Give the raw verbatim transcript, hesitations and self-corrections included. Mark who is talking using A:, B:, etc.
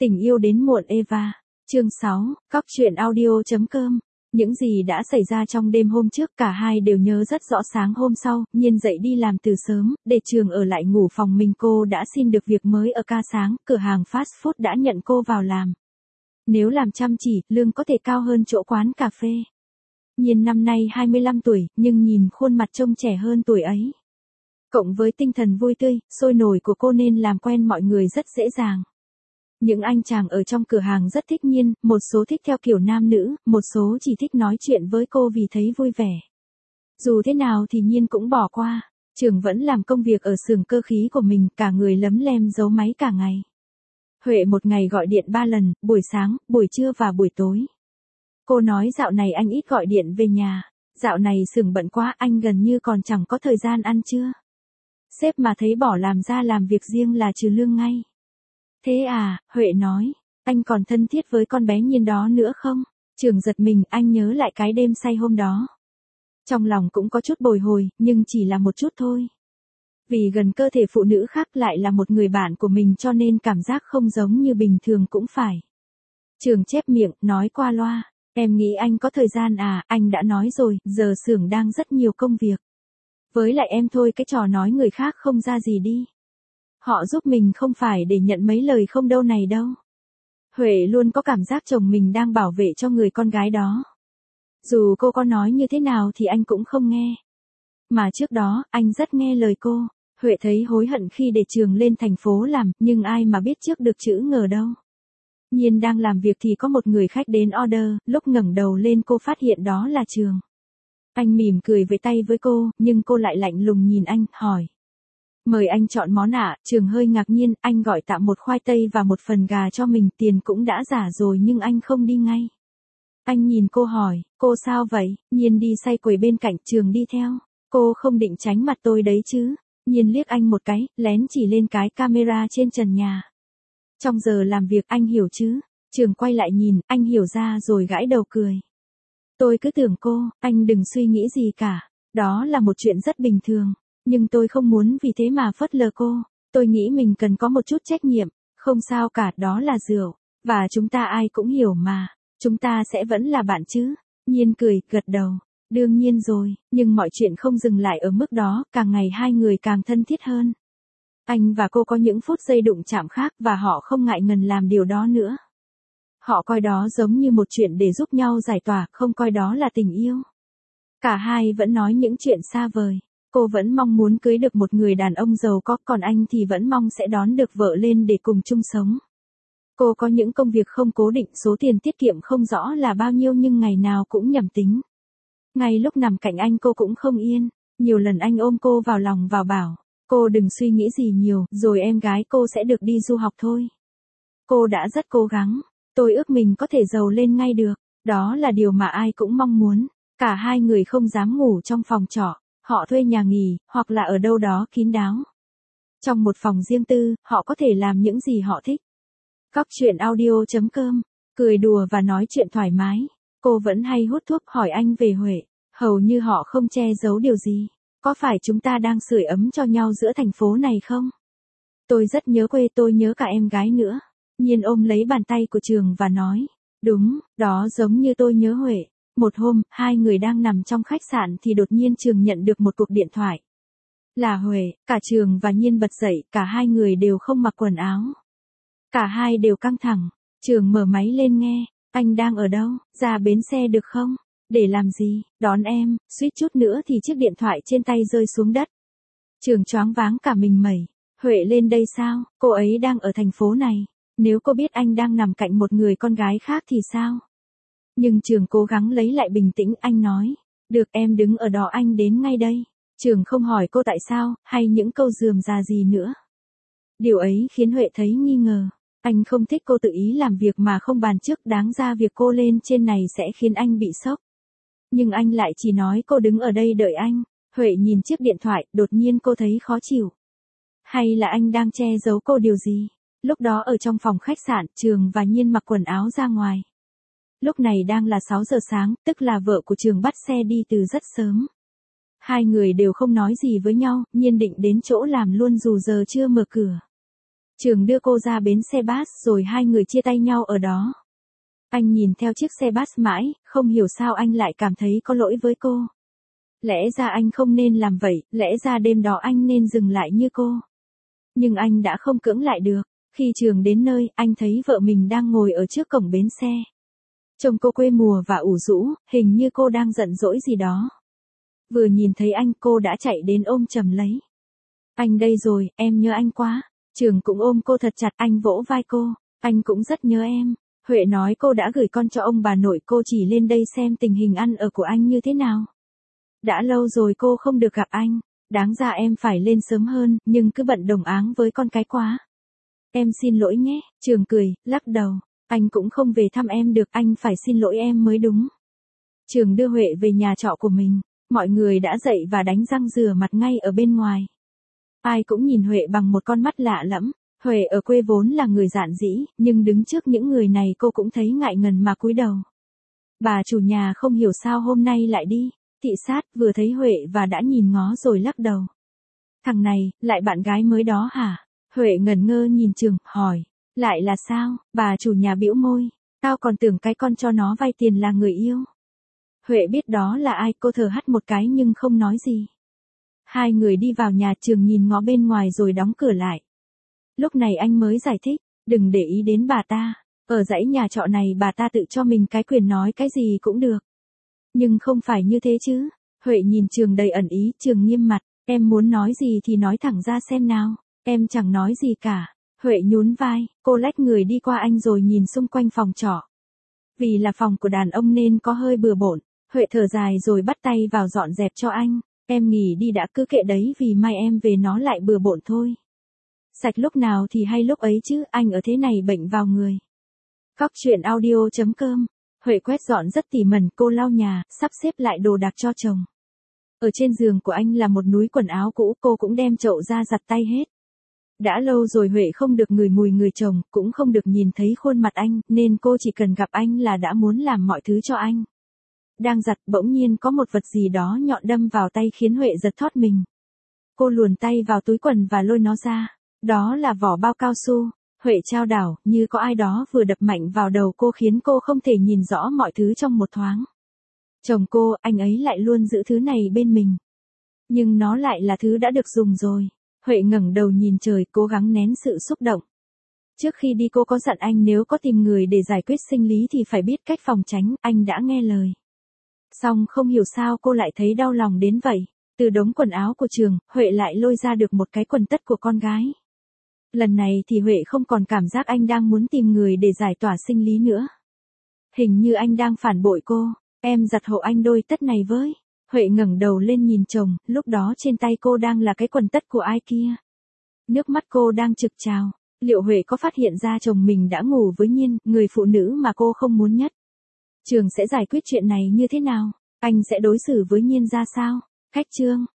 A: Tình yêu đến muộn Eva. Chương sáu, Cóc truyện audio chấm com. Những gì đã xảy ra trong đêm hôm trước cả hai đều nhớ rất rõ. Sáng hôm sau, Nhiên dậy đi làm từ sớm, để Trường ở lại ngủ phòng mình. Cô đã xin được việc mới ở ca sáng, cửa hàng fast food đã nhận cô vào làm. Nếu làm chăm chỉ, lương có thể cao hơn chỗ quán cà phê. Nhiên năm nay hai mươi lăm tuổi, nhưng nhìn khuôn mặt trông trẻ hơn tuổi ấy. Cộng với tinh thần vui tươi, sôi nổi của cô nên làm quen mọi người rất dễ dàng. Những anh chàng ở trong cửa hàng rất thích Nhiên, một số thích theo kiểu nam nữ, một số chỉ thích nói chuyện với cô vì thấy vui vẻ. Dù thế nào thì Nhiên cũng bỏ qua. Trường vẫn làm công việc ở xưởng cơ khí của mình, cả người lấm lem giấu máy cả ngày. Huệ một ngày gọi điện ba lần, buổi sáng, buổi trưa và buổi tối. Cô nói dạo này anh ít gọi điện về nhà, dạo này xưởng bận quá, anh gần như còn chẳng có thời gian ăn trưa. Sếp mà thấy bỏ làm ra làm việc riêng là trừ lương ngay. Thế à, Huệ nói, anh còn thân thiết với con bé Nhiên đó nữa không? Trường giật mình, anh nhớ lại cái đêm say hôm đó. Trong lòng cũng có chút bồi hồi, nhưng chỉ là một chút thôi. Vì gần cơ thể phụ nữ khác lại là một người bạn của mình cho nên cảm giác không giống như bình thường cũng phải. Trường chép miệng, nói qua loa, em nghĩ anh có thời gian à, anh đã nói rồi, giờ xưởng đang rất nhiều công việc. Với lại em thôi cái trò nói người khác không ra gì đi. Họ giúp mình không phải để nhận mấy lời không đâu này đâu. Huệ luôn có cảm giác chồng mình đang bảo vệ cho người con gái đó. Dù cô có nói như thế nào thì anh cũng không nghe. Mà trước đó, anh rất nghe lời cô. Huệ thấy hối hận khi để Trường lên thành phố làm, nhưng ai mà biết trước được chữ ngờ đâu. Nhiên đang làm việc thì có một người khách đến order, lúc ngẩng đầu lên cô phát hiện đó là Trường. Anh mỉm cười vẫy tay với cô, nhưng cô lại lạnh lùng nhìn anh, hỏi. Mời anh chọn món ạ. Trường hơi ngạc nhiên, anh gọi tạm một khoai tây và một phần gà cho mình, tiền cũng đã trả rồi nhưng anh không đi ngay. Anh nhìn cô hỏi, cô sao vậy? Nhiên đi say quầy bên cạnh, Trường đi theo. Cô không định tránh mặt tôi đấy chứ? Nhiên liếc anh một cái, lén chỉ lên cái camera trên trần nhà. Trong giờ làm việc anh hiểu chứ? Trường quay lại nhìn, anh hiểu ra rồi gãi đầu cười. Tôi cứ tưởng cô, anh đừng suy nghĩ gì cả. Đó là một chuyện rất bình thường. Nhưng tôi không muốn vì thế mà phớt lờ cô. Tôi nghĩ mình cần có một chút trách nhiệm. Không sao cả, đó là rượu. Và chúng ta ai cũng hiểu mà. Chúng ta sẽ vẫn là bạn chứ. Nhiên cười, gật đầu. Đương nhiên rồi, nhưng mọi chuyện không dừng lại ở mức đó, càng ngày hai người càng thân thiết hơn. Anh và cô có những phút giây đụng chạm khác và họ không ngại ngần làm điều đó nữa. Họ coi đó giống như một chuyện để giúp nhau giải tỏa, không coi đó là tình yêu. Cả hai vẫn nói những chuyện xa vời. Cô vẫn mong muốn cưới được một người đàn ông giàu có, còn anh thì vẫn mong sẽ đón được vợ lên để cùng chung sống. Cô có những công việc không cố định, số tiền tiết kiệm không rõ là bao nhiêu nhưng ngày nào cũng nhẩm tính. Ngay lúc nằm cạnh anh cô cũng không yên, nhiều lần anh ôm cô vào lòng vào bảo, cô đừng suy nghĩ gì nhiều, rồi em gái cô sẽ được đi du học thôi. Cô đã rất cố gắng, tôi ước mình có thể giàu lên ngay được, đó là điều mà ai cũng mong muốn. Cả hai người không dám ngủ trong phòng trọ. Họ thuê nhà nghỉ, hoặc là ở đâu đó kín đáo. Trong một phòng riêng tư, họ có thể làm những gì họ thích. Cóc truyện audio chấm com, cười đùa và nói chuyện thoải mái. Cô vẫn hay hút thuốc, hỏi anh về Huệ. Hầu như họ không che giấu điều gì. Có phải chúng ta đang sưởi ấm cho nhau giữa thành phố này không? Tôi rất nhớ quê, tôi nhớ cả em gái nữa. Nhiên ôm lấy bàn tay của Trường và nói. Đúng, đó giống như tôi nhớ Huệ. Một hôm, hai người đang nằm trong khách sạn thì đột nhiên Trường nhận được một cuộc điện thoại. Là Huệ, cả Trường và Nhiên bật dậy, cả hai người đều không mặc quần áo. Cả hai đều căng thẳng. Trường mở máy lên nghe, anh đang ở đâu, ra bến xe được không? Để làm gì? Đón em. Suýt chút nữa thì chiếc điện thoại trên tay rơi xuống đất. Trường choáng váng cả mình mẩy. Huệ lên đây sao? Cô ấy đang ở thành phố này. Nếu cô biết anh đang nằm cạnh một người con gái khác thì sao? Nhưng Trường cố gắng lấy lại bình tĩnh, anh nói. Được, em đứng ở đó, anh đến ngay đây. Trường không hỏi cô tại sao, hay những câu rườm rà gì nữa. Điều ấy khiến Huệ thấy nghi ngờ. Anh không thích cô tự ý làm việc mà không bàn trước, đáng ra việc cô lên trên này sẽ khiến anh bị sốc. Nhưng anh lại chỉ nói cô đứng ở đây đợi anh. Huệ nhìn chiếc điện thoại, đột nhiên cô thấy khó chịu. Hay là anh đang che giấu cô điều gì? Lúc đó ở trong phòng khách sạn, Trường và Nhiên mặc quần áo ra ngoài. Lúc này đang là sáu giờ sáng, tức là vợ của Trường bắt xe đi từ rất sớm. Hai người đều không nói gì với nhau, Nhiên định đến chỗ làm luôn dù giờ chưa mở cửa. Trường đưa cô ra bến xe bus rồi hai người chia tay nhau ở đó. Anh nhìn theo chiếc xe bus mãi, không hiểu sao anh lại cảm thấy có lỗi với cô. Lẽ ra anh không nên làm vậy, lẽ ra đêm đó anh nên dừng lại như cô. Nhưng anh đã không cưỡng lại được. Khi Trường đến nơi, anh thấy vợ mình đang ngồi ở trước cổng bến xe. Trông cô quê mùa và ủ rũ, hình như cô đang giận dỗi gì đó. Vừa nhìn thấy anh, cô đã chạy đến ôm chầm lấy. Anh đây rồi, em nhớ anh quá. Trường cũng ôm cô thật chặt, anh vỗ vai cô. Anh cũng rất nhớ em. Huệ nói cô đã gửi con cho ông bà nội, cô chỉ lên đây xem tình hình ăn ở của anh như thế nào. Đã lâu rồi cô không được gặp anh. Đáng ra em phải lên sớm hơn, nhưng cứ bận đồng áng với con cái quá. Em xin lỗi nhé. Trường cười, lắc đầu. Anh cũng không về thăm em được, anh phải xin lỗi em mới đúng. Trường đưa Huệ về nhà trọ của mình. Mọi người đã dậy và đánh răng rửa mặt ngay ở bên ngoài. Ai cũng nhìn Huệ bằng một con mắt lạ lẫm. Huệ ở quê vốn là người dạn dĩ, nhưng đứng trước những người này cô cũng thấy ngại ngần mà cúi đầu. Bà chủ nhà không hiểu sao hôm nay lại đi. Thị sát vừa thấy Huệ và đã nhìn ngó rồi lắc đầu. Thằng này, lại bạn gái mới đó hả? Huệ ngẩn ngơ nhìn Trường, hỏi. Lại là sao? Bà chủ nhà bĩu môi. Tao còn tưởng cái con cho nó vay tiền là người yêu. Huệ biết đó là ai, cô thở hắt một cái nhưng không nói gì. Hai người đi vào nhà, Trường nhìn ngó bên ngoài rồi đóng cửa lại. Lúc này anh mới giải thích, đừng để ý đến bà ta. Ở dãy nhà trọ này bà ta tự cho mình cái quyền nói cái gì cũng được. Nhưng không phải như thế chứ. Huệ nhìn Trường đầy ẩn ý, Trường nghiêm mặt. Em muốn nói gì thì nói thẳng ra xem nào. Em chẳng nói gì cả. Huệ nhún vai, cô lách người đi qua anh rồi nhìn xung quanh phòng trọ. Vì là phòng của đàn ông nên có hơi bừa bộn. Huệ thở dài rồi bắt tay vào dọn dẹp cho anh. Em nghỉ đi đã, cứ kệ đấy, vì mai em về nó lại bừa bộn thôi. Sạch lúc nào thì hay lúc ấy chứ, anh ở thế này bệnh vào người. Cóc truyện audio chấm com. Huệ quét dọn rất tỉ mẩn, cô lau nhà, sắp xếp lại đồ đạc cho chồng. Ở trên giường của anh là một núi quần áo cũ, cô cũng đem chậu ra giặt tay hết. Đã lâu rồi Huệ không được ngửi mùi người chồng, cũng không được nhìn thấy khuôn mặt anh, nên cô chỉ cần gặp anh là đã muốn làm mọi thứ cho anh. Đang giặt, bỗng nhiên có một vật gì đó nhọn đâm vào tay khiến Huệ giật thót mình. Cô luồn tay vào túi quần và lôi nó ra. Đó là vỏ bao cao su. Huệ chao đảo, như có ai đó vừa đập mạnh vào đầu cô khiến cô không thể nhìn rõ mọi thứ trong một thoáng. Chồng cô, anh ấy lại luôn giữ thứ này bên mình. Nhưng nó lại là thứ đã được dùng rồi. Huệ ngẩng đầu nhìn trời, cố gắng nén sự xúc động. Trước khi đi cô có dặn anh nếu có tìm người để giải quyết sinh lý thì phải biết cách phòng tránh, anh đã nghe lời. Xong không hiểu sao cô lại thấy đau lòng đến vậy. Từ đống quần áo của Trường, Huệ lại lôi ra được một cái quần tất của con gái. Lần này thì Huệ không còn cảm giác anh đang muốn tìm người để giải tỏa sinh lý nữa. Hình như anh đang phản bội cô. Em giặt hộ anh đôi tất này với. Huệ ngẩng đầu lên nhìn chồng, lúc đó trên tay cô đang là cái quần tất của ai kia. Nước mắt cô đang trực trào. Liệu Huệ có phát hiện ra chồng mình đã ngủ với Nhiên, người phụ nữ mà cô không muốn nhất? Trường sẽ giải quyết chuyện này như thế nào? Anh sẽ đối xử với Nhiên ra sao? Khách chương.